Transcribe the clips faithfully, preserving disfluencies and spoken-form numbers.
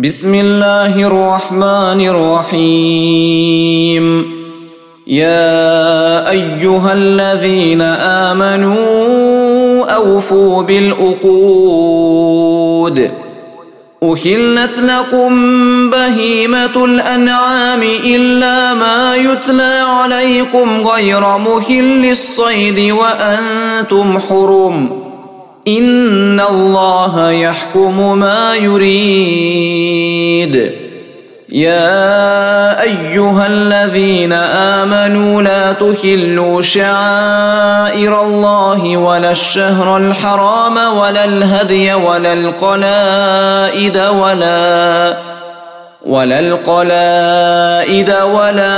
بسم الله الرحمن الرحيم. يا أيها الذين آمنوا أوفوا بالعقود. أحلت لكم بهيمة الأنعام إلا ما يتلى عليكم غير محل الصيد وأنتم حرم. إن الله يحكم ما يريد. يا أيها الذين آمنوا لا تحلوا شعائر الله ولا الشهر الحرام ولا الهدي ولا القلائد ولا ولا القلائد ولا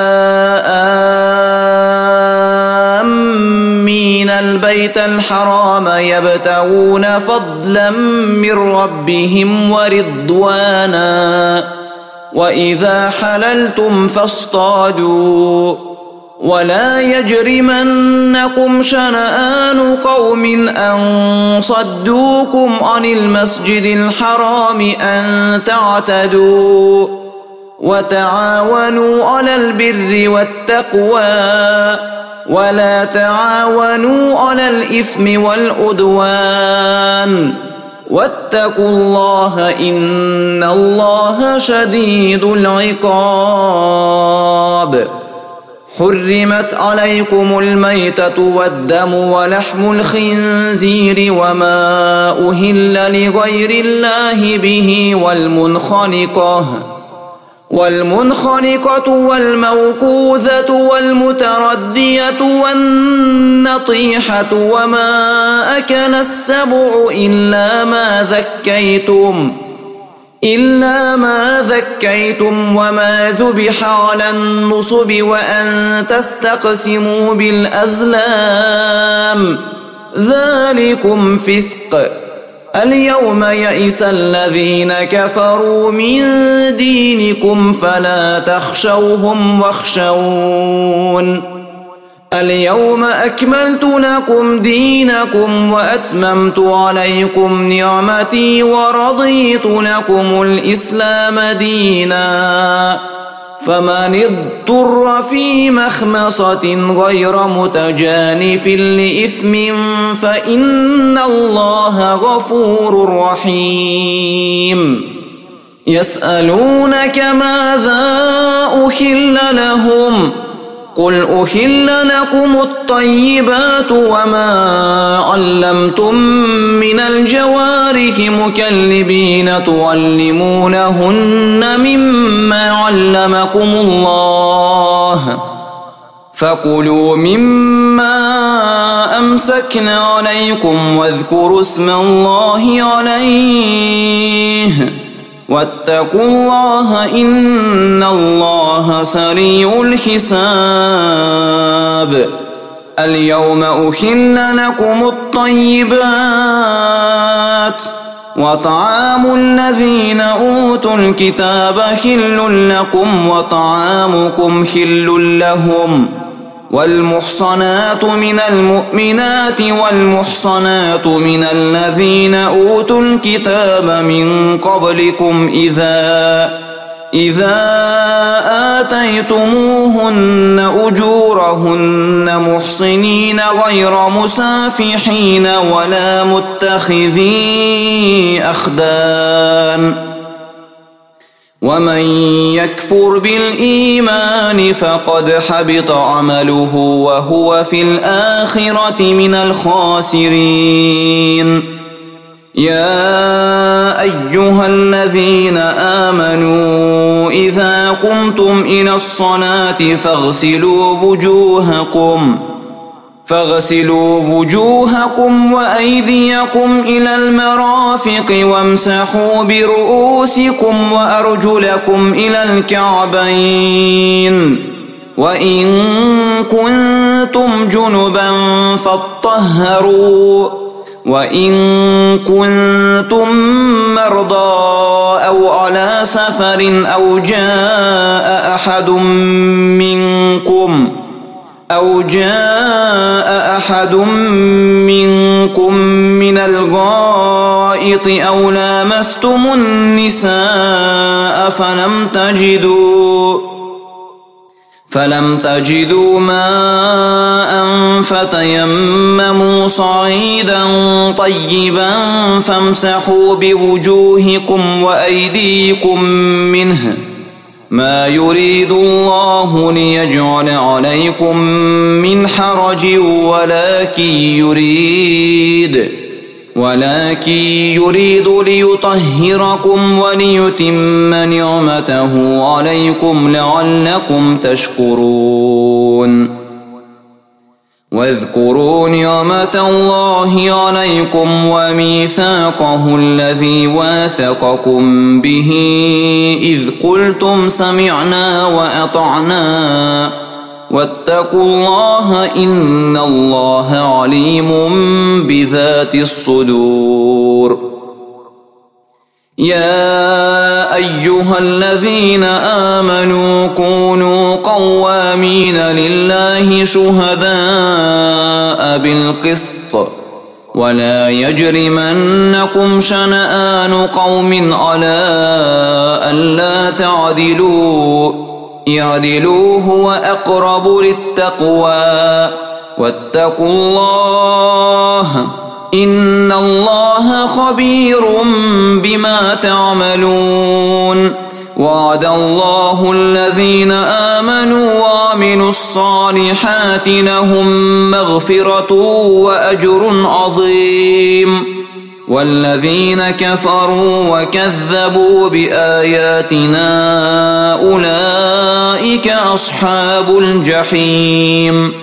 آمين البيت الحرام يبتغون فضلا من ربهم ورضوانا. وإذا حللتم فاصطادوا ولا يجرمنكم شنآن قوم أن صدوكم عن المسجد الحرام أن تعتدوا. وتعاونوا على البر والتقوى ولا تعاونوا على الإثم والعدوان. واتقوا الله إن الله شديد العقاب. حرمت عليكم الميتة والدم ولحم الخنزير وما أهل لغير الله به والمنخنقة والمنخنقة والموقوذة والمتردية والنطيحة وما أكل السبع إلا ما ذكيتم إلا ما ذكيتم وما ذبح على النصب وأن تستقسموا بالأزلام ذلكم فسق. اليوم يئس الذين كفروا من دينكم فلا تخشوهم واخشون. اليوم أكملت لكم دينكم وأتممت عليكم نعمتي ورضيت لكم الإسلام دينا. فمن اضطر في مخمصة غير متجانف لإثم فإن الله غفور رحيم. يسألونك ماذا أحل لهم قل أحل لكم الطيبات وما علمتم من الجوارح مكلبين تعلمونهن مما علمكم الله فكلوا مما أمسكن عليكم واذكروا اسم الله عليه واتقوا الله إن الله سريع الحساب. اليوم أحل لكم الطيبات وطعام الذين أوتوا الكتاب حل لكم وطعامكم حل لهم. والمحصنات من المؤمنات والمحصنات من الذين أوتوا الكتاب من قبلكم إذا إذا آتيتموهن أجورهن محصنين غير مسافحين ولا متخذي أخدان. ومن يكفر بالإيمان فقد حبط عمله وهو في الآخرة من الخاسرين. يا أيها الذين آمنوا إذا قمتم إلى الصلاة فاغسلوا وجوهكم فاغسلوا وجوهكم وأيديكم إلى المرافق وامسحوا برؤوسكم وأرجلكم إلى الكعبين. وإن كنتم جنبا فاطهروا وإن كنتم مرضى أو على سفر أو جاء أحد منكم أو جاء أحد منكم من الغائط أو لامستم النساء فلم تجدوا فلم تجدوا ماء فتيمموا صعيدا طيبا فامسحوا بوجوهكم وأيديكم منه ما يريد الله ليجعل عليكم من حرج ولكن يريد ولكن يريد ليطهركم وليتم نعمته عليكم لعلكم تشكرون واذكروا نعمة الله عليكم وميثاقه الذي واثقكم به إذ قلتم سمعنا وأطعنا واتقوا الله إن الله عليم بذات الصدور يا أيها الذين آمنوا كونوا قوامين لله شهداء بالقسط ولا يجرمنكم شنآن قوم على ألا تعدلوا اعدلوا هو أقرب للتقوى واتقوا الله إن الله خبير بما تعملون وعد الله الذين آمنوا وعملوا الصالحات لهم مغفرة وأجر عظيم والذين كفروا وكذبوا بآياتنا أولئك أصحاب الجحيم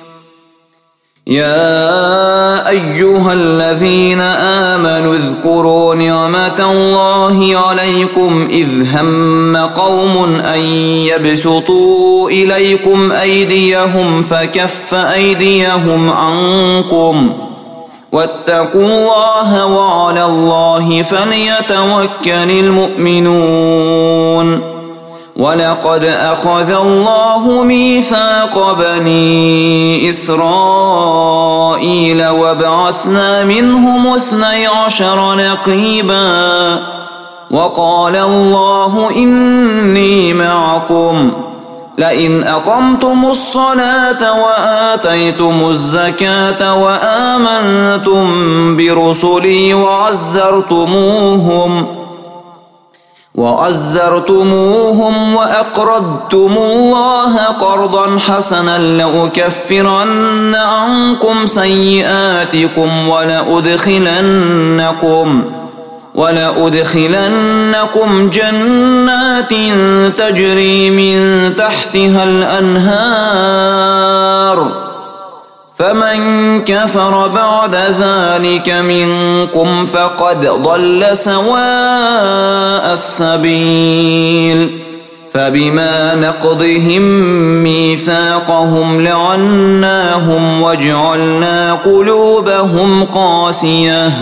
يا أيها الذين آمنوا اذكروا نعمة الله عليكم إذ هم قوم أن يبسطوا إليكم أيديهم فكف أيديهم عنكم واتقوا الله وعلى الله فليتوكل المؤمنون ولقد أخذ الله ميثاق بني إسرائيل وبعثنا منهم اثني عشر نقيبا وقال الله إني معكم لئن أقمتم الصلاة وآتيتم الزكاة وآمنتم برسلي وعزرتموهم وعزرتموهم وأقرضتم الله قرضا حسنا لأكفرن عنكم سيئاتكم ولأدخلنكم ولأدخلنكم جنات تجري من تحتها الأنهار فمن كفر بعد ذلك منكم فقد ضل سواء السبيل فبما نقضهم ميثاقهم لعناهم وجعلنا قلوبهم قاسية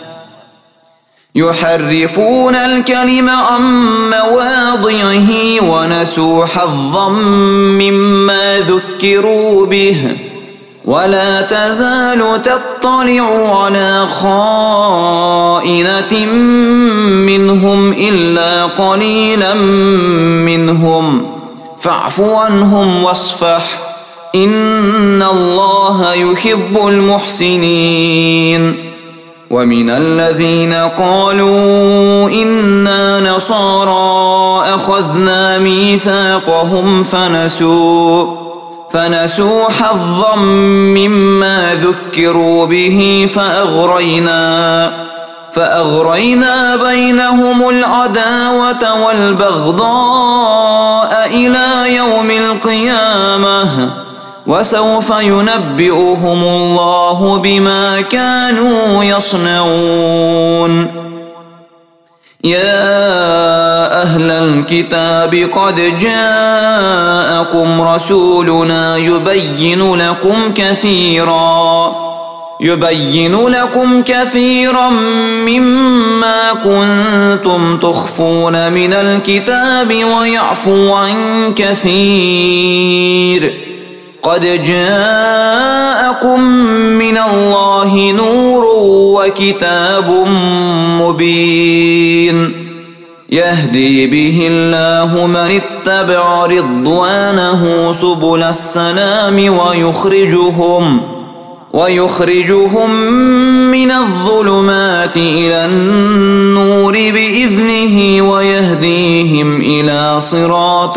يحرفون الكلم عن مواضعه ونسوا حظا مما ذكروا به ولا تزال تطلع على خائنة منهم إلا قليلا منهم فاعف عنهم واصفح إن الله يحب المحسنين ومن الذين قالوا إنا نصارى أخذنا ميثاقهم فنسوا فنسوا حظا مما ذكروا به فأغرينا فأغرينا بينهم العداوة والبغضاء إلى يوم القيامة وسوف ينبئهم الله بما كانوا يصنعون يا أهل الكتاب قد جاءكم رسولنا يبين لكم كثيرا يبين لكم كثيرا مما كنتم تخفون من الكتاب ويعفو عن كثير قد جاءكم من الله نور وكتاب مبين يهدي به الله من اتبع رضوانه سبل السلام ويخرجهم ويخرجهم من الظلمات إلى النور بإذنه ويهديهم إلى صراط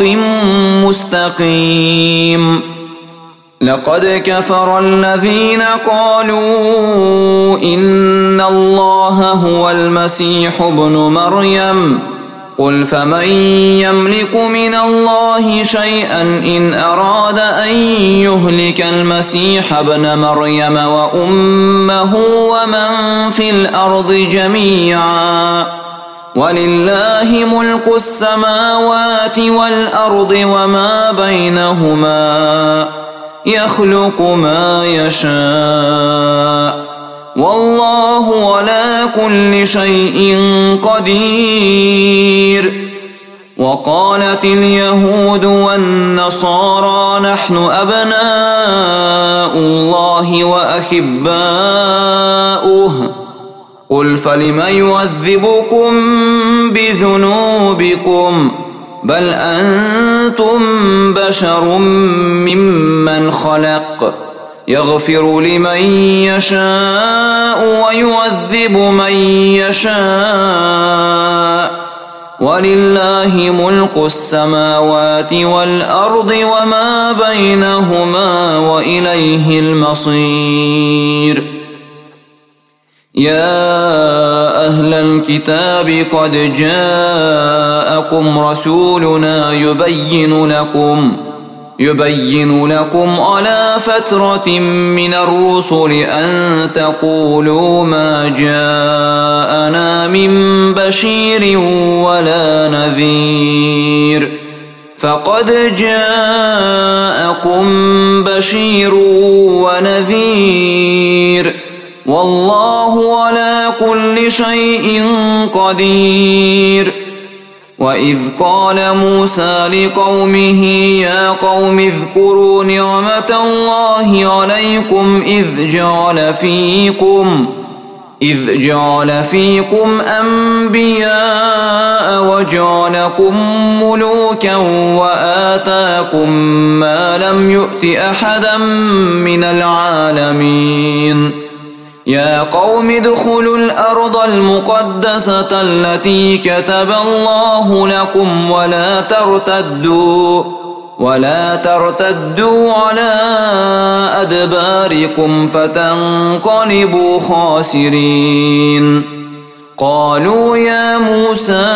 مستقيم لقد كفر الذين قالوا إن الله هو المسيح ابن مريم قل فمن يملك من الله شيئا إن أراد أن يهلك المسيح ابن مريم وأمه ومن في الأرض جميعا ولله ملك السماوات والأرض وما بينهما يخلق ما يشاء والله على كل شيء قدير وقالت اليهود والنصارى نحن أبناء الله وأحباؤه قل فلم يعذبكم بذنوبكم بل أنتم بشر ممن خلق يغفر لمن يشاء ويعذب من يشاء ولله ملك السماوات والأرض وما بينهما وإليه المصير يا أهل الكتاب قد جاءكم رسولنا يبين لكم يبين لكم على فترة من الرسل أن تقولوا ما جاءنا من بشير ولا نذير فقد جاءكم بشير ونذير والله على كل شيء قدير وإذ قال موسى لقومه يا قوم اذكروا نعمة الله عليكم إذ جعل فيكم إذ جعل فيكم أنبياء وجعلكم ملوكا وآتاكم ما لم يؤت أحدا من العالمين يا قوم ادخلوا الأرض المقدسة التي كتب الله لكم ولا ترتدوا ولا ترتدوا على أدباركم فتنقلبوا خاسرين قالوا يا موسى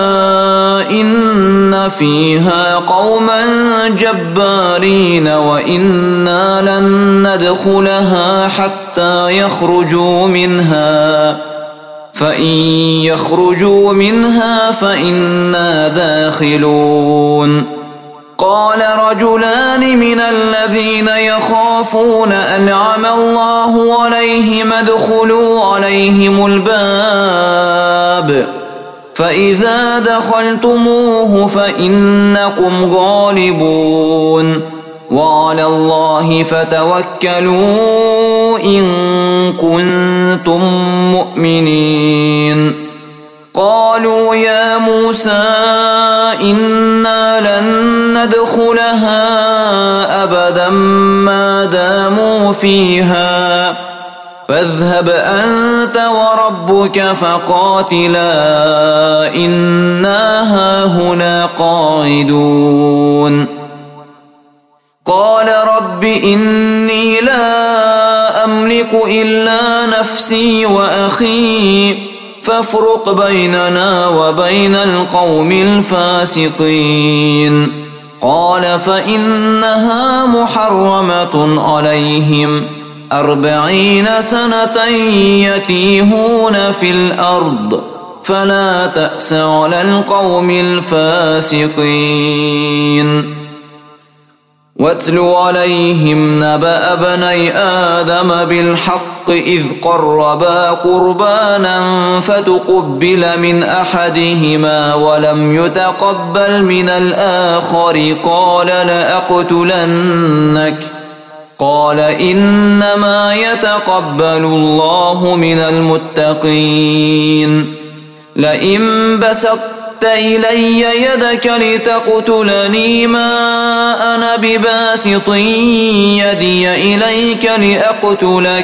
إن فيها قوما جبارين وإنا لن ندخلها حتى يخرجوا منها فإن يخرجوا منها فإنا داخلون قال رجلان من الذين يخافون أنعم الله عليهم ادخلوا عليهم الباب فإذا دخلتموه فإنكم غالبون وعلى الله فتوكلوا إن كنتم مؤمنين قالوا يا موسى إنا لن ندخلها أبدا ما داموا فيها فاذهب أنت وربك فقاتلا إنا هاهنا قاعدون قال رب إني لا أملك إلا نفسي وأخي فافرق بيننا وبين القوم الفاسقين قال فإنها محرمة عليهم أربعين سنة يتيهون في الأرض فلا تأس على القوم الفاسقين واتل عليهم نبأ بني آدم بالحق إذ قربا قربانا فتقبل من أحدهما ولم يتقبل من الآخر قال لأقتلنك قال إنما يتقبل الله من المتقين لئن بسطت إلي يدك لتقتلني ما أنا بباسط يدي إليك لأقتلك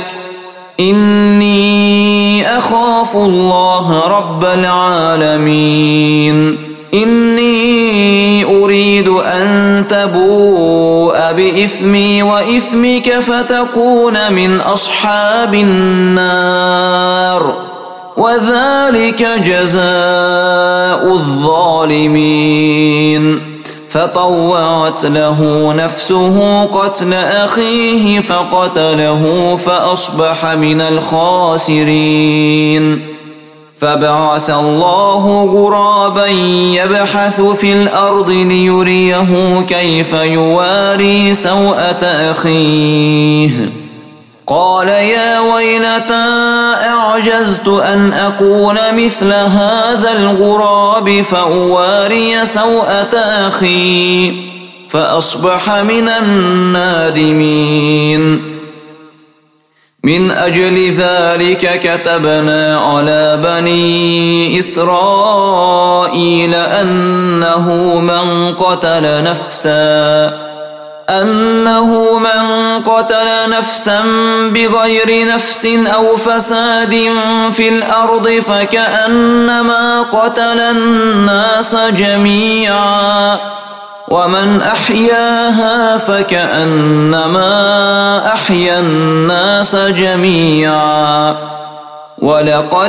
إني أخاف الله رب العالمين إني أريد أن تبوء بإثمي وإثمك فتكون من أصحاب النار وذلك جزاء الظالمين فطوعت له نفسه قتل أخيه فقتله فأصبح من الخاسرين فبعث الله غرابا يبحث في الأرض ليريه كيف يواري سوءة أخيه قال يا ويلتى أعجزت أن أكون مثل هذا الغراب فأواري سوءة أخي فأصبح من النادمين من أجل ذلك كتبنا على بني إسرائيل أنه من قتل نفسا أنه من قتل نفسا بغير نفس أو فساد في الأرض فكأنما قتل الناس جميعا ومن أحياها فكأنما أحيا الناس جميعا ولقد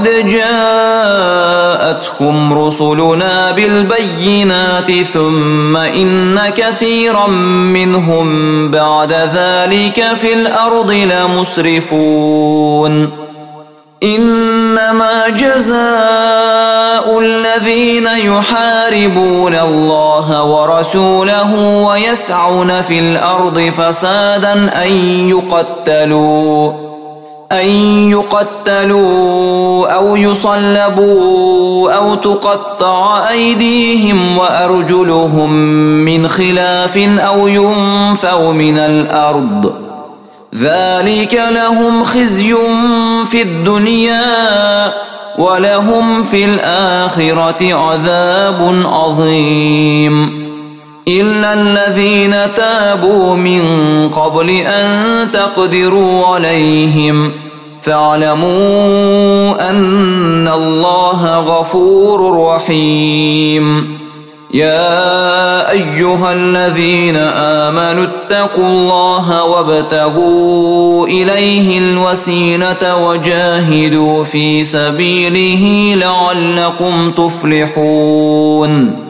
جاءتهم رسلنا بالبينات ثم إن كثيرا منهم بعد ذلك في الأرض لمسرفون إنما جزاء الذين يحاربون الله ورسوله ويسعون في الأرض فسادا أن يقتلوا أن يقتلوا أو يصلبوا أو تقطع أيديهم وأرجلهم من خلاف أو ينفوا من الأرض ذلك لهم خزي في الدنيا ولهم في الآخرة عذاب عظيم إلا الذين تابوا من قبل أن تقدروا عليهم فاعلموا أن الله غفور رحيم يا أيها الذين آمنوا اتقوا الله وابتغوا إليه الوسيلة وجاهدوا في سبيله لعلكم تفلحون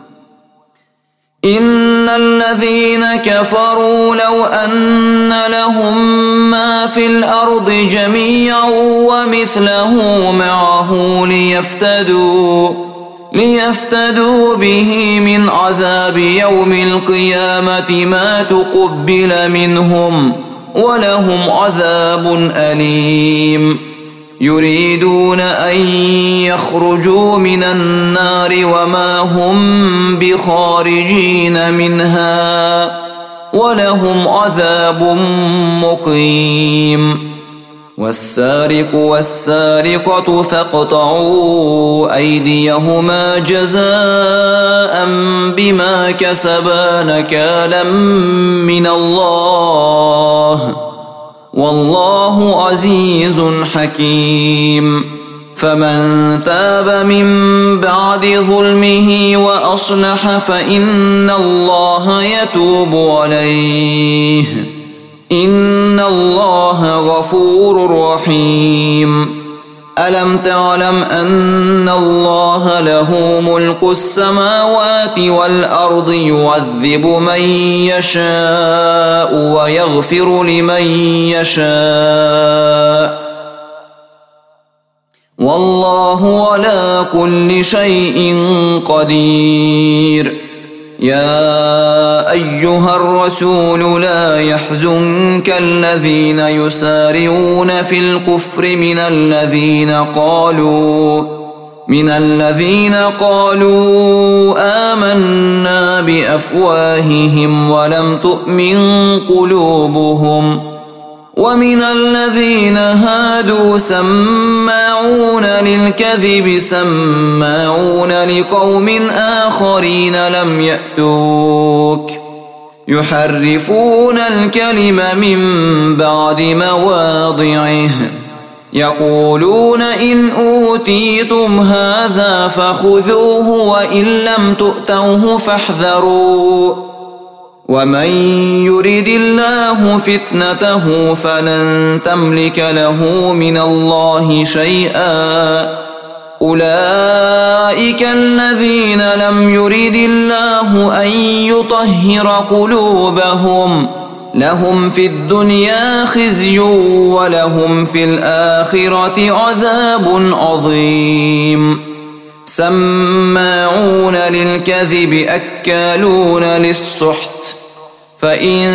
إن الذين كفروا لو أن لهم ما في الأرض جميعا ومثله معه ليفتدوا ليفتدوا به من عذاب يوم القيامة ما تقبل منهم ولهم عذاب أليم يريدون أن يخرجوا من النار وما هم بخارجين منها ولهم عذاب مقيم والسارق والسارقة فاقطعوا أيديهما جزاء بما كسبا نكالا من الله والله عزيز حكيم فمن تاب من بعد ظلمه وأصلح فإن الله يتوب عليه إن الله غفور رحيم ألم تعلم أن الله له ملك السماوات والأرض يعذب من يشاء ويغفر لمن يشاء والله على كل شيء قدير يا أيها الرسول لا يحزنك الذين يسارعون في الكفر من الذين قالوا من الذين قالوا آمنا بأفواههم ولم تؤمن قلوبهم ومن الذين هادوا سماعون للكذب سماعون لقوم آخرين لم يأتوك يحرفون الكلم من بعد مواضعه يقولون إن أوتيتم هذا فخذوه وإن لم تؤتوه فاحذروا ومن يرد الله فتنته فلن تملك له من الله شيئا أولئك الذين لم يرد الله أن يطهر قلوبهم لهم في الدنيا خزي ولهم في الآخرة عذاب عظيم سماعون للكذب أكالون للسحت فإن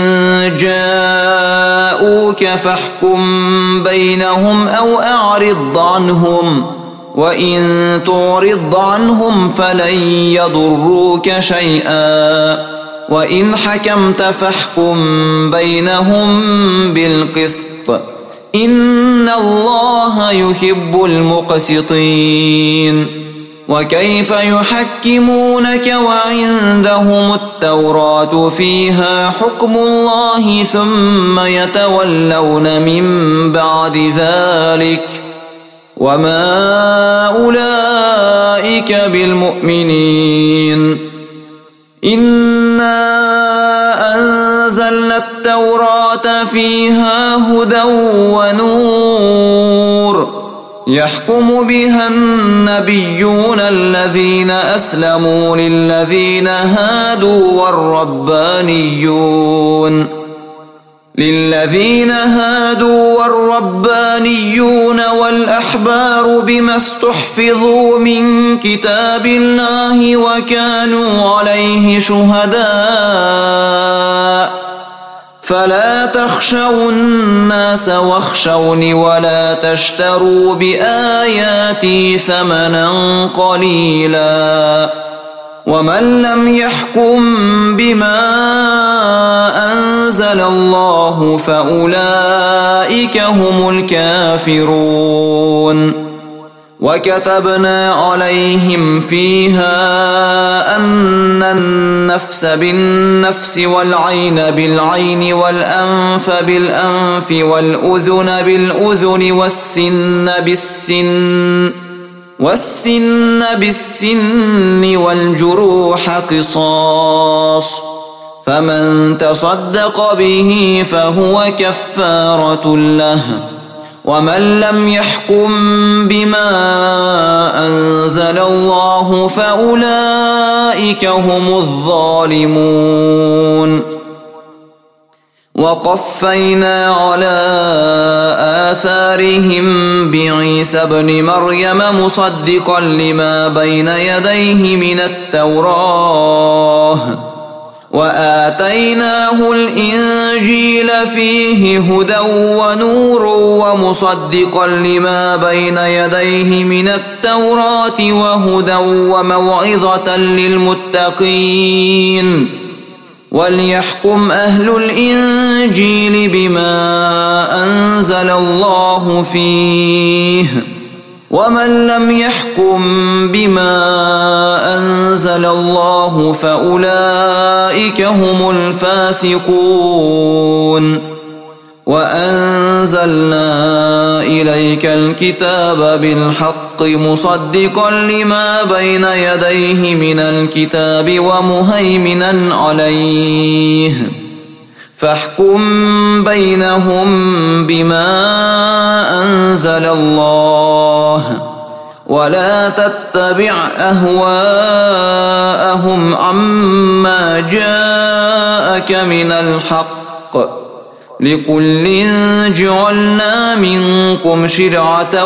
جاءوك فاحكم بينهم أو أعرض عنهم وإن تعرض عنهم فلن يضروك شيئا وإن حكمت فاحكم بينهم بالقسط إن الله يحب المقسطين وكيف يحكمونك وعندهم التوراة فيها حكم الله ثم يتولون من بعد ذلك وما أولئك بالمؤمنين إنا أنزلنا التوراة فيها هدى ونور يحكم بها النبيون الذين أسلموا للذين هادوا والربانيون للذين هادوا والربانيون والأحبار بما استحفظوا من كتاب الله وكانوا عليه شهداء فلا تخشوا الناس واخشوني ولا تشتروا بآياتي ثمنا قليلا ومن لم يحكم بما أنزل الله فأولئك هم الكافرون وكتبنا عليهم فيها أن النفس بالنفس والعين بالعين والأنف بالأنف والأذن بالأذن والسن بالسن والسن بالسن والجروح قصاص فمن تصدق به فهو كفارة له ومن لم يحكم بما أنزل الله فأولئك هم الظالمون وقفينا على آثارهم بعيسى ابن مريم مصدقا لما بين يديه من التوراة وآتيناه الإنجيل فيه هدى ونور ومصدقا لما بين يديه من التوراة وهدى وموعظة للمتقين وليحكم أهل الإنجيل بما أنزل الله فيه ومن لم يحكم بما أنزل الله فأولئك هم الفاسقون وأنزلنا إليك الكتاب بالحق مصدقا لما بين يديه من الكتاب ومهيمنا عليه فاحكم بينهم بما أنزل الله ولا تتبع أهواءهم عما جاءك من الحق لكل جعلنا منكم شرعة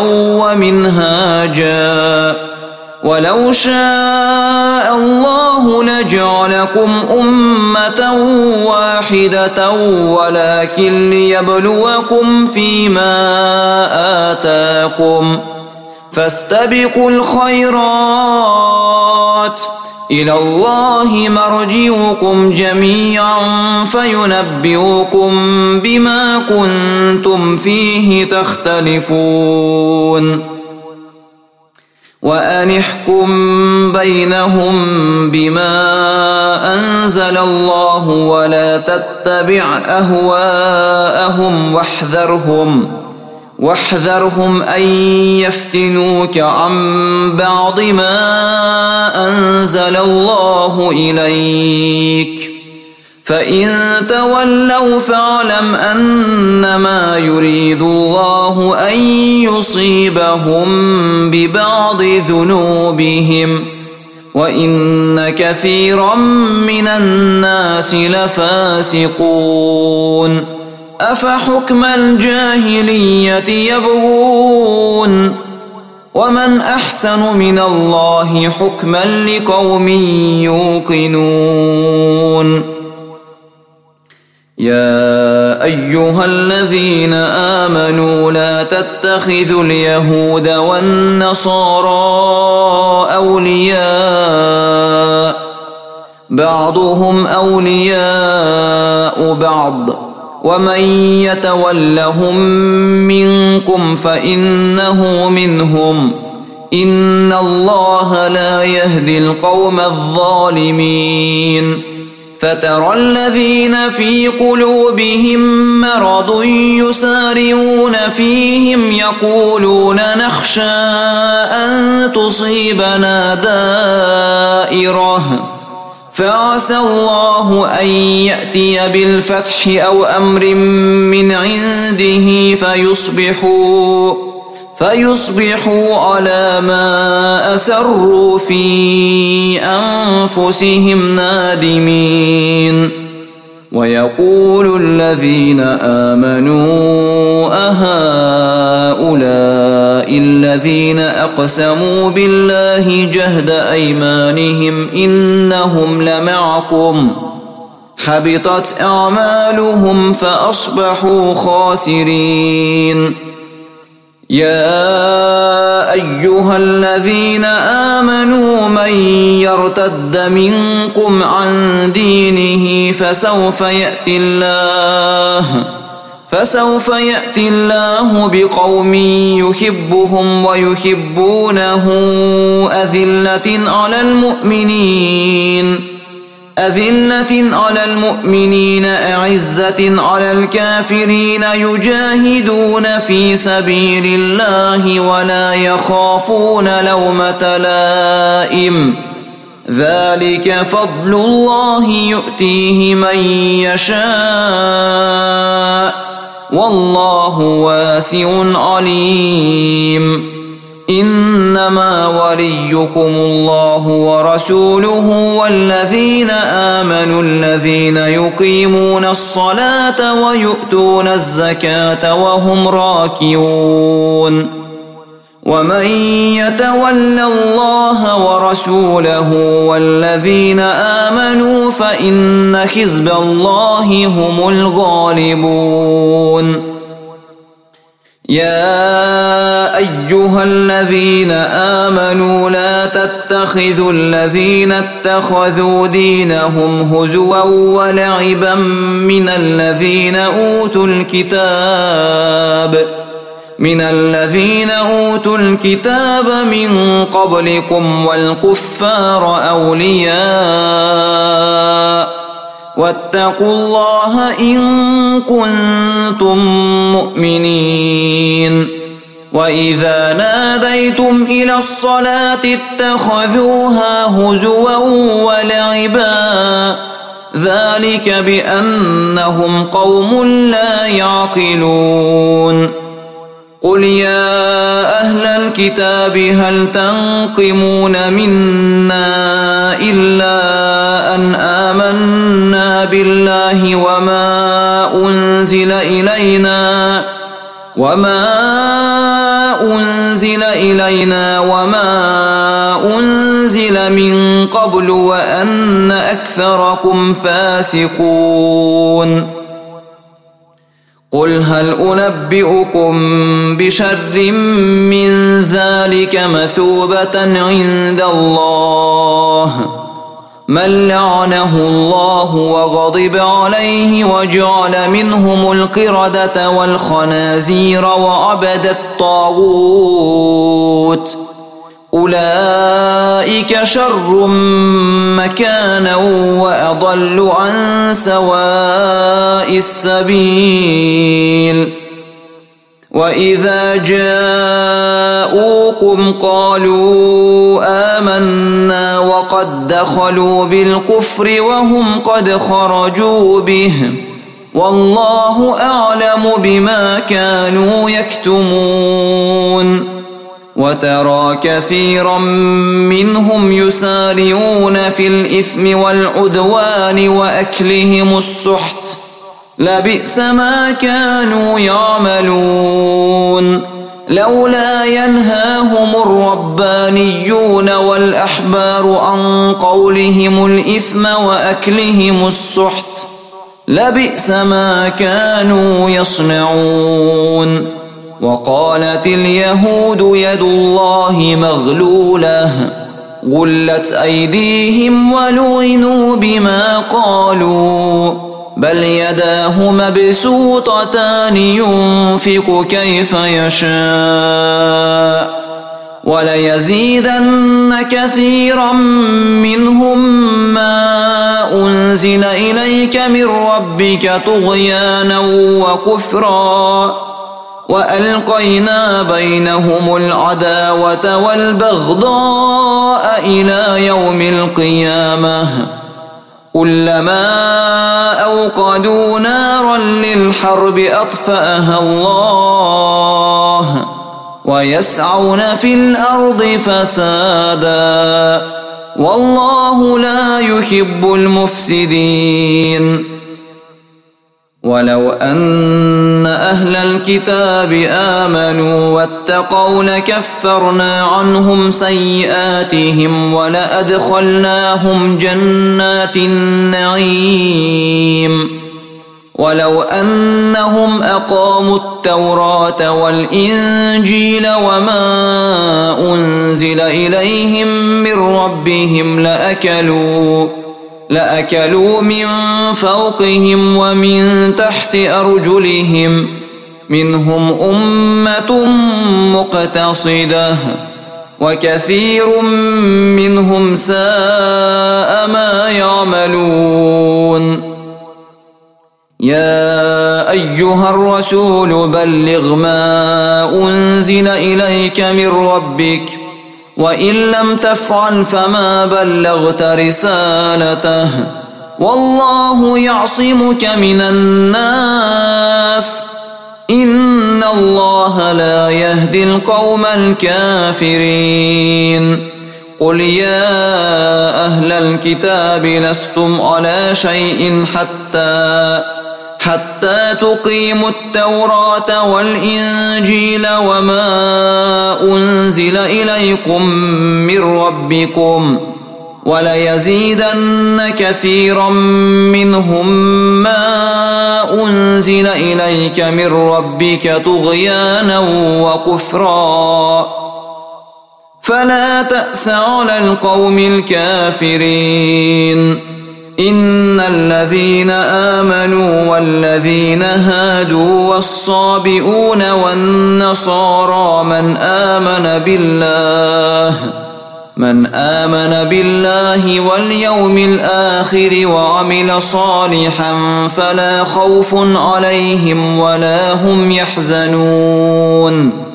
ومنهاجا ولو شاء الله لجعلكم أمة واحدة ولكن ليبلوكم فيما آتاكم فاستبقوا الخيرات إلى الله مرجعكم جميعا فينبئكم بما كنتم فيه تختلفون وأن احكم بينهم بما أنزل الله ولا تتبع أهواءهم واحذرهم واحذرهم أن يفتنوك عن بعض ما أنزل الله إليك فإن تولوا فاعلم أنما يريد الله أن يصيبهم ببعض ذنوبهم وإن كثيرا من الناس لفاسقون أفحكم الجاهلية يبغون ومن أحسن من الله حكما لقوم يوقنون يا أيها الذين آمنوا لا تتخذوا اليهود والنصارى أولياء بعضهم أولياء بعض ومن يتولهم منكم فإنه منهم إن الله لا يهدي القوم الظالمين فترى الذين في قلوبهم مرض يسارعون فيهم يقولون نخشى أن تصيبنا دائرة فعسى الله أن يأتي بالفتح أو أمر من عنده فيصبحوا فيصبحوا على ما أسروا في أنفسهم نادمين ويقول الذين آمنوا أهؤلاء الذين أقسموا بالله جهد أيمانهم إنهم لمعكم حبطت أعمالهم فأصبحوا خاسرين يا أيها الذين آمنوا من يرتد منكم عن دينه فسوف يأتي الله فسوف يأتي الله بقوم يحبهم ويحبونه أذلة على المؤمنين أذلة على المؤمنين أعزة على الكافرين يجاهدون في سبيل الله ولا يخافون لومة لائم ذلك فضل الله يؤتيه من يشاء والله واسع عليم إنما وليكم الله ورسوله والذين آمنوا الذين يقيمون الصلاة ويؤتون الزكاة وهم راكعون ومن يتول الله ورسوله والذين آمنوا فإن حزب الله هم الغالبون يا أيها الذين آمنوا لا تتخذوا الذين اتخذوا دينهم هزوا ولعبا من الذين أوتوا الكتاب من الذين أوتوا الكتاب من قبلكم والكفار أولياء واتقوا الله إن كنتم مؤمنين وإذا ناديتم إلى الصلاة اتخذوها هزوا ولعبا ذلك بأنهم قوم لا يعقلون قل يا أهل الكتاب هل تنقمون منا إلا أن آمنا بالله وما أنزل إلينا وما أنزل إلينا وما أنزل من قبل وأن أكثركم فاسقون قل هل أنبئكم بشر من ذلك مثوبة عند الله من لعنه الله وغضب عليه وجعل منهم القردة والخنازير وعبد الطاغوت أولئك شر مكانا وأضل عن سواء السبيل وإذا جاءوكم قالوا آمنا وقد دخلوا بالكفر وهم قد خرجوا به والله أعلم بما كانوا يكتمون وترى كثيرا منهم يسارعون في الإثم والعدوان وأكلهم السحت لبئس ما كانوا يعملون لولا ينهاهم الربانيون والأحبار عن قولهم الإثم وأكلهم السحت لبئس ما كانوا يصنعون وقالت اليهود يد الله مغلولة غلت أيديهم ولعنوا بما قالوا بل يداه مبسوطتان ينفق كيف يشاء وليزيدن كثيرا منهم ما أنزل إليك من ربك طغيانا وكفرا وألقينا بينهم العداوة والبغضاء إلى يوم القيامة كلما أوقدوا نارا للحرب أطفأها الله ويسعون في الأرض فسادا والله لا يحب المفسدين ولو أن أهل الكتاب آمنوا واتقوا لكفرنا عنهم سيئاتهم ولأدخلناهم جنات النعيم ولو أنهم أقاموا التوراة والإنجيل وما أنزل إليهم من ربهم لأكلوا لأكلوا من فوقهم ومن تحت أرجلهم منهم أمة مقتصدة وكثير منهم ساء ما يعملون يا أيها الرسول بلغ ما أنزل إليك من ربك وإن لم تفعل فما بلغت رسالته والله يعصمك من الناس إن الله لا يهدي القوم الكافرين قل يا أهل الكتاب لستم على شيء حتى حتى تقيموا التوراة والإنجيل وما أنزل إليكم من ربكم وليزيدن كثيرا منهم ما أنزل إليك من ربك طغيانا وكفرا فلا تأس على القوم الكافرين إن الذين آمنوا والذين هادوا والصابئون والنصارى من آمن بالله من آمن بالله واليوم الآخر وعمل صالحا فلا خوف عليهم ولا هم يحزنون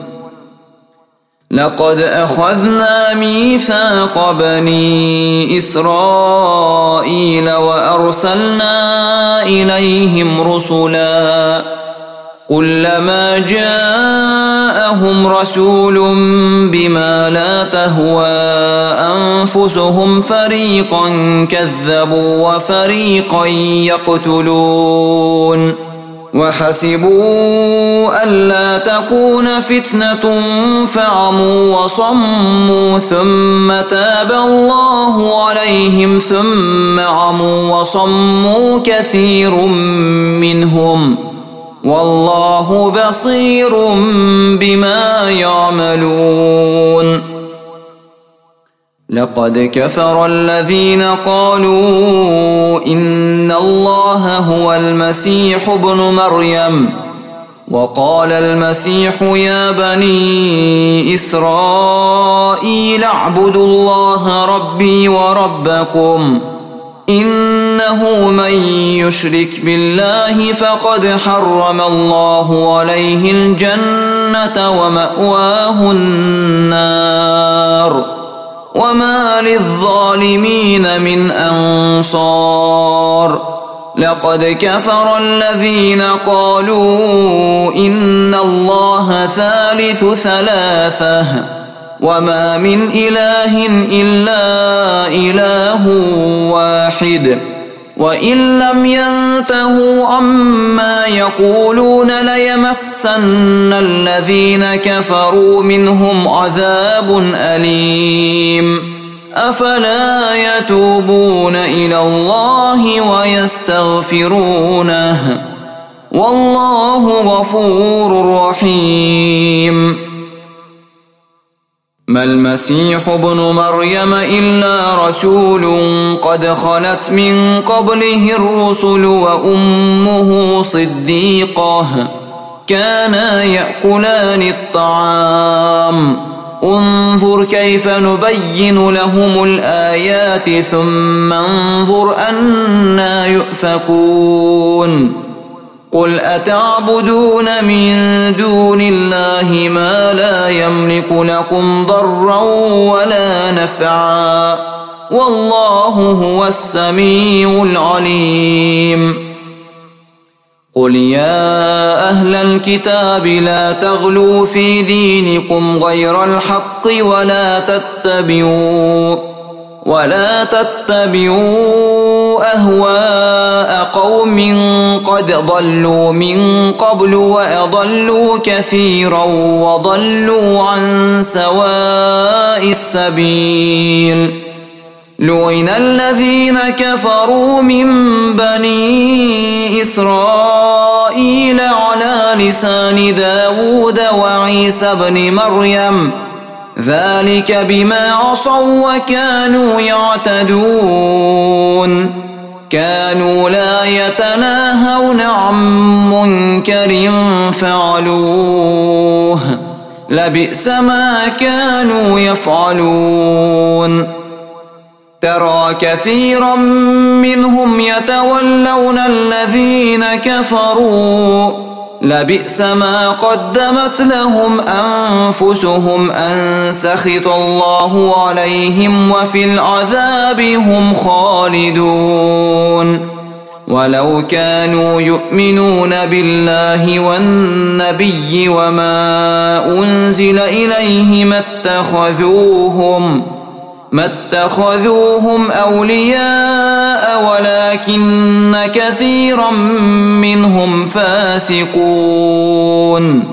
لقد أخذنا ميثاق بني إسرائيل وأرسلنا إليهم رسلا كلما جاءهم رسول بما لا تهوى أنفسهم فريقا كذبوا وفريقا يقتلون وحسبوا ألا تكون فتنة فعموا وصموا ثم تاب الله عليهم ثم عموا وصموا كثير منهم والله بصير بما يعملون لقد كفر الذين قالوا إن الله هو المسيح ابن مريم وقال المسيح يا بني إسرائيل اعبدوا الله ربي وربكم إنه من يشرك بالله فقد حرم الله عليه الجنة ومأواه النار وما للظالمين من أنصار لقد كفر الذين قالوا إن الله ثالث ثلاثة وما من إله إلا إله واحد وإن لم ينتهوا عما يقولون ليمسن الذين كفروا منهم عذاب أليم أفلا يتوبون إلى الله ويستغفرونه والله غفور رحيم ما المسيح ابن مريم إلا رسول قد خلت من قبله الرسل وأمه صديقة كانا يأكلان الطعام انظر كيف نبين لهم الآيات ثم انظر أنا يؤفكون قل أتعبدون من دون الله ما لا يملك لكم ضرا ولا نفعا والله هو السميع العليم قل يا أهل الكتاب لا تغلوا في دينكم غير الحق ولا تتبعوا ولا تتبعوا أهواء قوم قد ضلوا من قبل وأضلوا كثيرا وضلوا عن سواء السبيل لعن الذين كفروا من بني إسرائيل على لسان داود وعيسى بن مريم ذلك بما عصوا وكانوا يعتدون كانوا لا يتناهون عن منكر فعلوه لبئس ما كانوا يفعلون ترى كثيرا منهم يتولون الذين كفروا لبئس ما قدمت لهم أنفسهم أن سخط الله عليهم وفي العذاب هم خالدون ولو كانوا يؤمنون بالله والنبي وما أنزل إليه ما اتخذوهم ما اتخذوهم أولياء ولكن كثيرا منهم فاسقون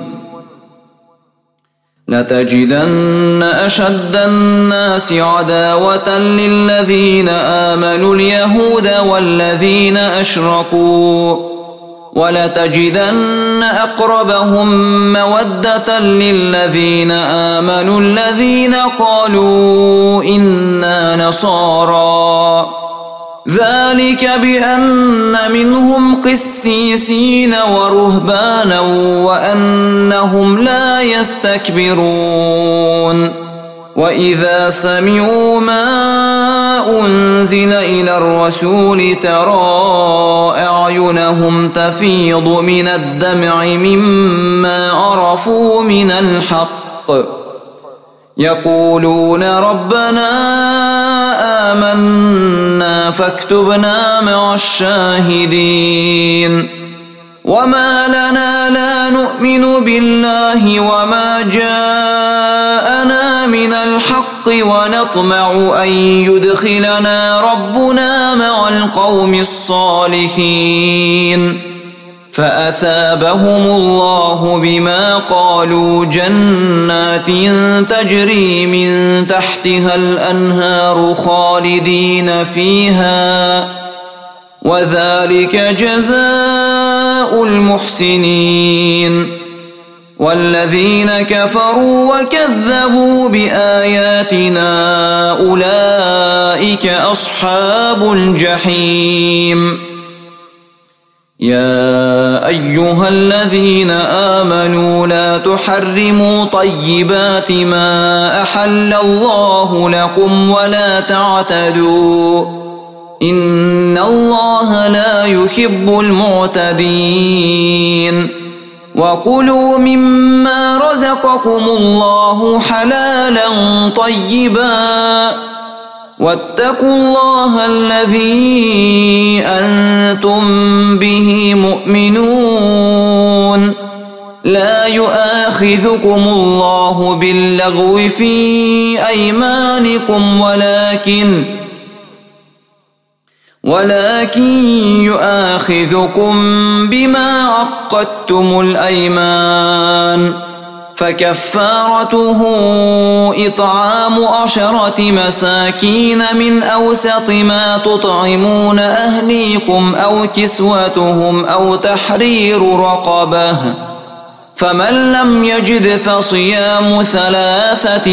لتجدن أشد الناس عداوة للذين آمنوا اليهود والذين أشركوا ولتجدن أقربهم مودة للذين آمنوا الذين قالوا إنا نصارى ذلك بأن منهم قسيسين ورهبانا وأنهم لا يستكبرون وإذا سمعوا ما أنزل إلى الرسول ترى أعينهم تفيض من الدمع مما عرفوا من الحق يقولون ربنا آمنا فاكتبنا مع الشاهدين وما لنا لا نؤمن بالله وما جاءنا من الحق ونطمع أن يدخلنا ربنا مع القوم الصالحين فأثابهم الله بما قالوا جنات تجري من تحتها الأنهار خالدين فيها وذلك جزاء المحسنين والذين كفروا وكذبوا بآياتنا أولئك أصحاب الجحيم يا أيها الذين آمنوا لا تحرموا طيبات ما أحل الله لكم ولا تعتدوا إن الله لا يحب المعتدين وكلوا مما رزقكم الله حلالا طيبا واتقوا الله الذي أنتم به مؤمنون لا يؤاخذكم الله باللغو في أيمانكم ولكن ولكن يؤاخذكم بما عقدتم الأيمان فكفارته إطعام عشرة مساكين من أوسط ما تطعمون أهليكم أو كسوتهم أو تحرير رقبة فمن لم يجد فصيام ثلاثة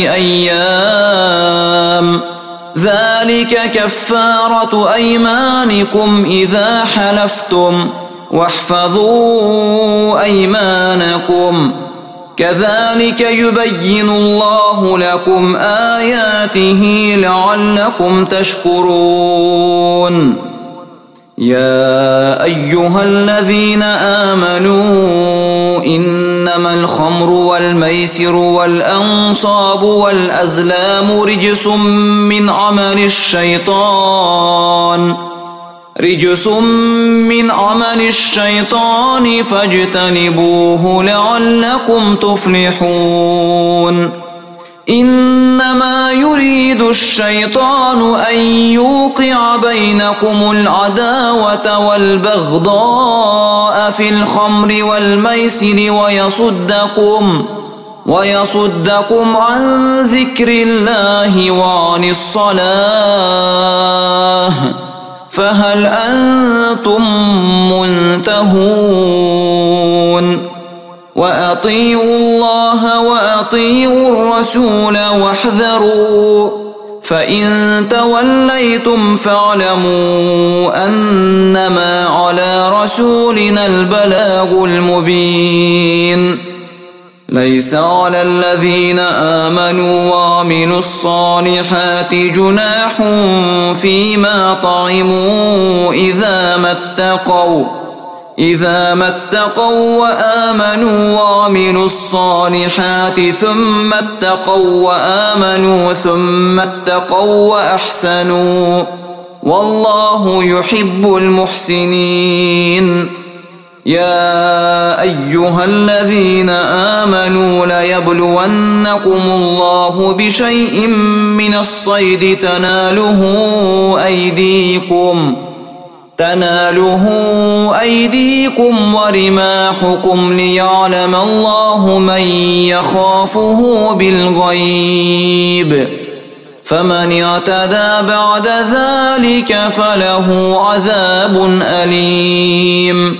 أيام ذلك كفارة أيمانكم إذا حلفتم واحفظوا أيمانكم كذلك يبين الله لكم آياته لعلكم تشكرون يا أيها الذين آمنوا إنما الخمر والميسر والأنصاب والأزلام رجس من عمل الشيطان رجس من عمل الشيطان فاجتنبوه لعلكم تفلحون إنما يريد الشيطان أن يوقع بينكم العداوة والبغضاء في الخمر والميسر ويصدكم ويصدكم عن ذكر الله وعن الصلاة فهل أنتم منتهون وأطيعوا الله وأطيعوا الرسول واحذروا فإن توليتم فاعلموا أنما على رسولنا البلاغ المبين ليس على الذين آمنوا وعملوا الصالحات جناح فيما طعموا إذا ما اتقوا إذا ما اتقوا وآمنوا وعملوا الصالحات ثم اتقوا وآمنوا ثم اتقوا وأحسنوا والله يحب المحسنين يا أيها الذين آمنوا ليبلونكم الله بشيء من الصيد تناله أيديكم تناله أيديكم ورماحكم ليعلم الله من يخافه بالغيب فمن اعتدى بعد ذلك فله عذاب أليم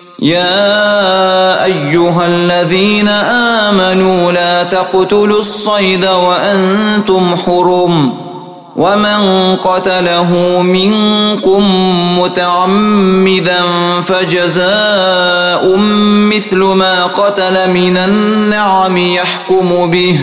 يا أيها الذين آمنوا لا تقتلوا الصيد وأنتم حرم ومن قتله منكم متعمدا فجزاء مثل ما قتل من النعم يحكم به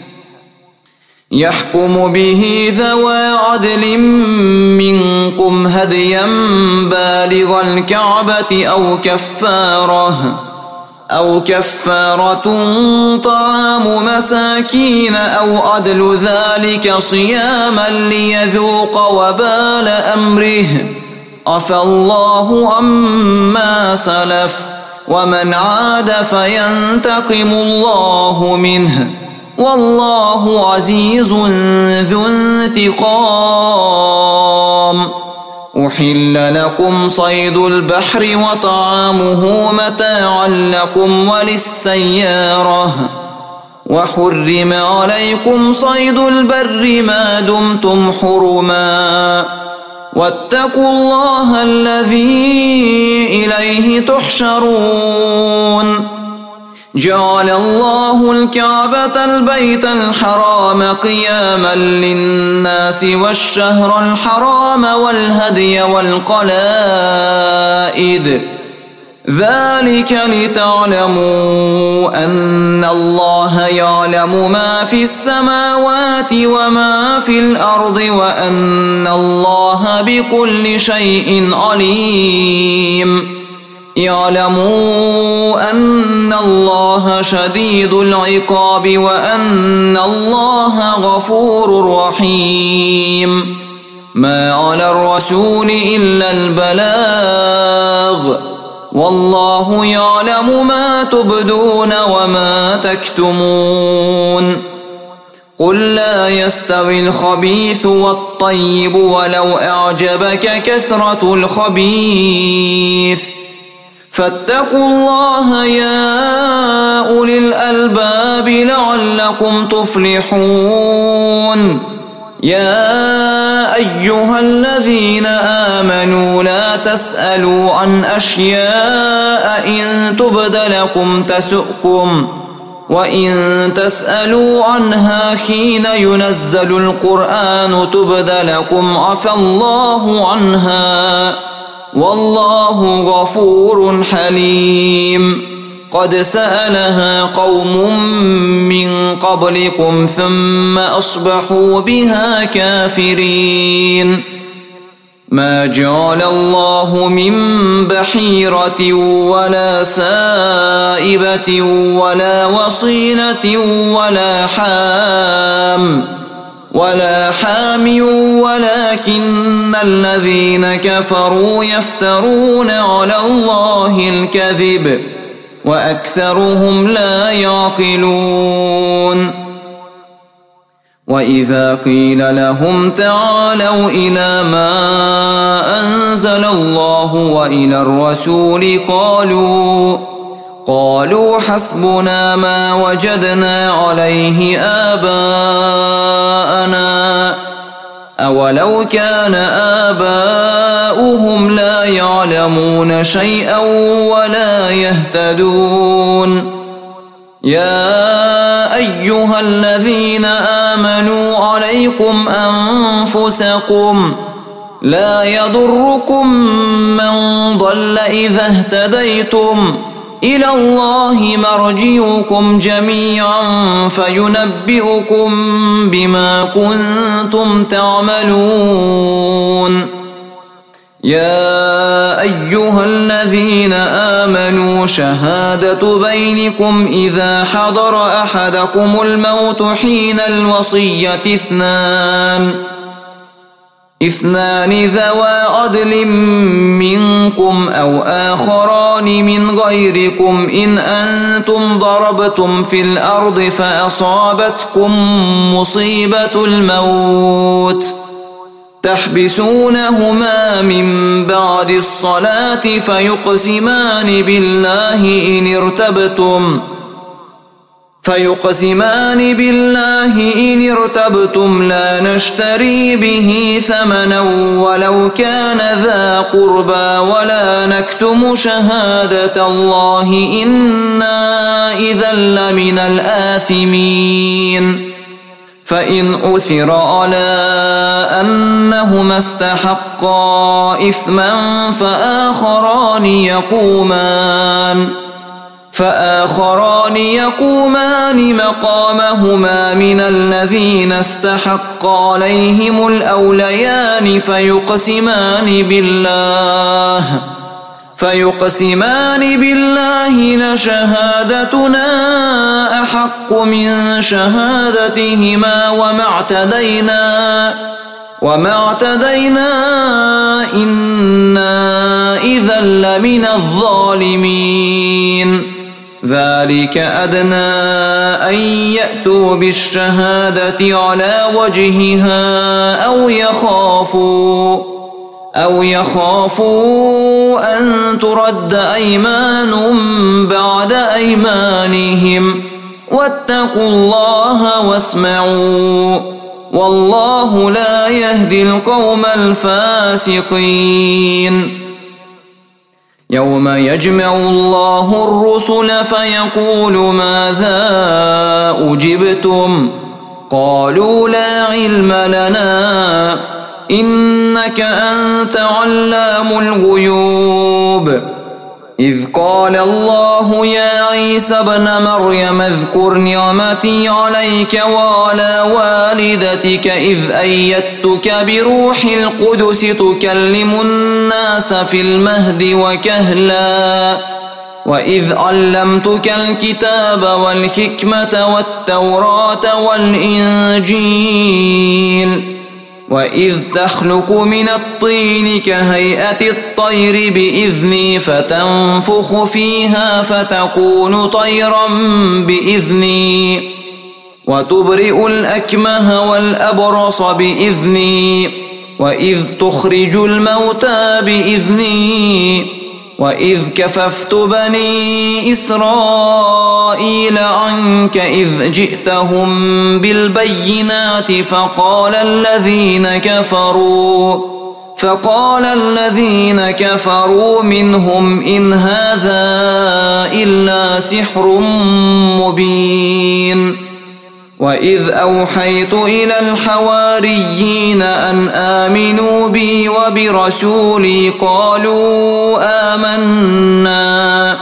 يحكم به ذوى عدل منكم هديا بالغ الكعبة أو كفارة أو كفارة طعام مساكين أو عدل ذلك صياما ليذوق وبال أمره عفى الله عما سلف ومن عاد فينتقم الله منه والله عزيز ذو انتقام أحل لكم صيد البحر وطعامه متاعا لكم وللسيارة وحرم عليكم صيد البر ما دمتم حرما واتقوا الله الذي إليه تحشرون جعل الله الكعبة البيت الحرام قياما للناس والشهر الحرام والهدي والقلائد ذلك لتعلموا أن الله يعلم ما في السماوات وما في الأرض وأن الله بكل شيء عليم اعلموا أن الله شديد العقاب وأن الله غفور رحيم ما على الرسول إلا البلاغ والله يعلم ما تبدون وما تكتمون قل لا يستوي الخبيث والطيب ولو أعجبك كثرة الخبيث فاتقوا الله يا أولي الألباب لعلكم تفلحون يا أيها الذين آمنوا لا تسألوا عن أشياء إن تبد لكم تسؤكم وإن تسألوا عنها حين ينزل القرآن تبد لكم عفى الله عنها والله غفور حليم قد سألها قوم من قبلكم ثم أصبحوا بها كافرين ما جعل الله من بحيرة ولا سائبة ولا وصيلة ولا حام ولا حام ولكن الذين كفروا يفترون على الله الكذب وأكثرهم لا يعقلون وإذا قيل لهم تعالوا إلى ما أنزل الله وإلى الرسول قالوا قالوا حسبنا ما وجدنا عليه آباءنا أولو كان آباؤهم لا يعلمون شيئا ولا يهتدون يا أيها الذين آمنوا عليكم أنفسكم لا يضركم من ضل إذا اهتديتم إلى الله مرجعكم جميعا فينبئكم بما كنتم تعملون يا أيها الذين آمنوا شهادة بينكم إذا حضر أحدكم الموت حين الوصية اثنان اثنان ذوى عدل منكم أو آخران من غيركم إن أنتم ضربتم في الأرض فأصابتكم مصيبة الموت تحبسونهما من بعد الصلاة فيقسمان بالله إن ارتبتم فيقسمان بالله إن ارتبتم لا نشتري به ثمنا ولو كان ذا قربى ولا نكتم شهادة الله إنا إذا لمن الآثمين فإن أثر على أنهما استحقا إثما فآخران يقومان فآخران يقومان مقامهما من الذين استحق عليهم الأوليان فيقسمان بالله فيقسمان بالله لشهادتنا أحق من شهادتهما وما اعتدينا وما اعتدينا إنا إذا لمن الظالمين ذلك أدنى أن يأتوا بالشهادة على وجهها أو يخافوا أو يخافوا أن ترد أيمان بعد أيمانهم واتقوا الله واسمعوا والله لا يهدي القوم الفاسقين يوم يجمع الله الرسل فيقول ماذا أجبتم قالوا لا علم لنا إنك أنت علام الغيوب إذ قال الله يا عيسى ابن مريم اذكر نعمتي عليك وعلى والدتك إذ أيدتك بروح القدس تكلم الناس في المهد وكهلا وإذ علمتك الكتاب والحكمة والتوراة والإنجيل وإذ تخلق من الطين كهيئة الطير بإذني فتنفخ فيها فتكون طيرا بإذني وتبرئ الأكمه والأبرص بإذني وإذ تخرج الموتى بإذني وإذ كففت بني إسرائيل عنك إذ جئتهم بالبينات فقال الذين كفروا فقال الذين كفروا منهم إن هذا إلا سحر مبين وإذ أوحيت إلى الحواريين أن آمنوا بي وبرسولي قالوا آمنا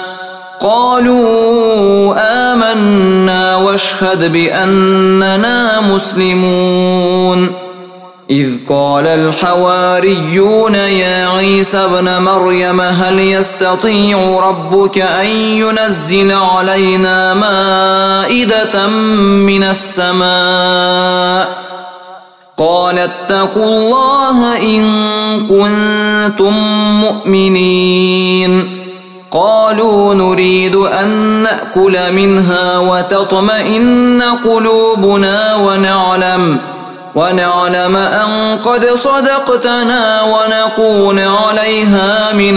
قالوا آمنا واشهد بأننا مسلمون إذ قال الحواريون يا عيسى ابن مريم هل يستطيع ربك أن ينزل علينا مائدة من السماء قال اتقوا الله إن كنتم مؤمنين قالوا نريد أن نأكل منها وتطمئن قلوبنا ونعلم ونعلم أن قد صدقتنا ونكون عليها من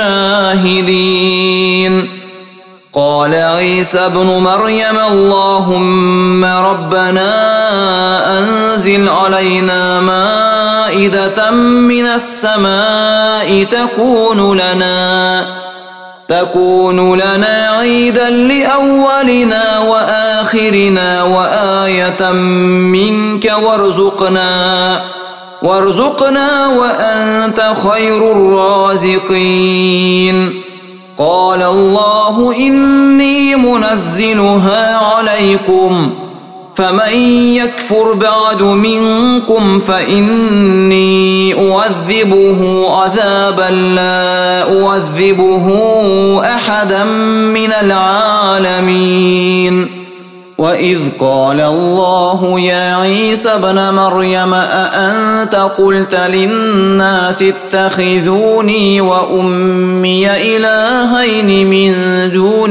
الشاهدين قال عيسى ابن مريم اللهم ربنا أنزل علينا مائدة من السماء تكون لنا تكون لنا عيدا لأولنا وآخرنا وآية منك وارزقنا وارزقنا وأنت خير الرازقين قال الله إني منزلها عليكم فمن يكفر بعد منكم فإني أعذبه عذابا لا أعذبه أحدا من العالمين وإذ قال الله يا عيسى ابن مريم أأنت قلت للناس اتخذوني وأمي إلهين من دون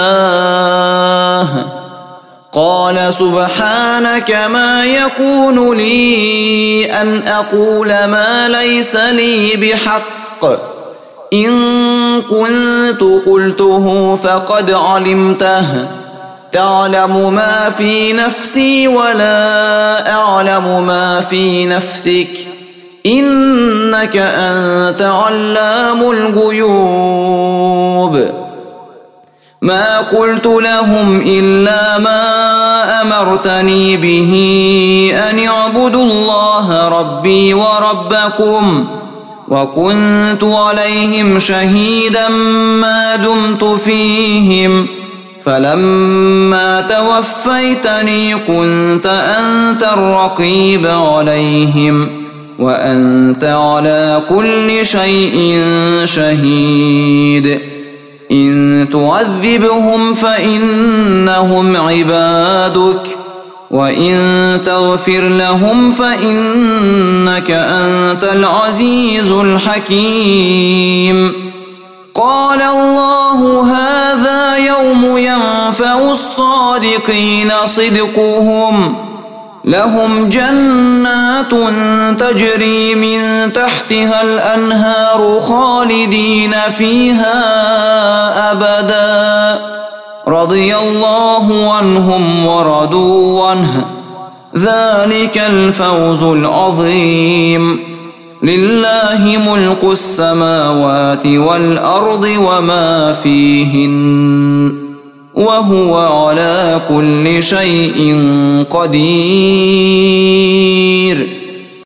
الله قال سبحانك ما يكون لي أن أقول ما ليس لي بحق إن كنت قلته فقد علمته تعلم ما في نفسي ولا أعلم ما في نفسك إنك أنت علام الغيوب ما قلت لهم إلا ما أمرتني به أن اعبدوا الله ربي وربكم وكنت عليهم شهيدا ما دمت فيهم فلما توفيتني كنت أنت الرقيب عليهم وأنت على كل شيء شهيد إن تعذبهم فإنهم عبادك وإن تغفر لهم فإنك أنت العزيز الحكيم قال الله هذا يوم ينفع الصادقين صدقهم لهم جنات تجري من تحتها الأنهار خالدين فيها أبدا رضي الله عنهم ورضوا عنه ذلك الفوز العظيم لله ملك السماوات والأرض وما فيهن وهو على كل شيء قدير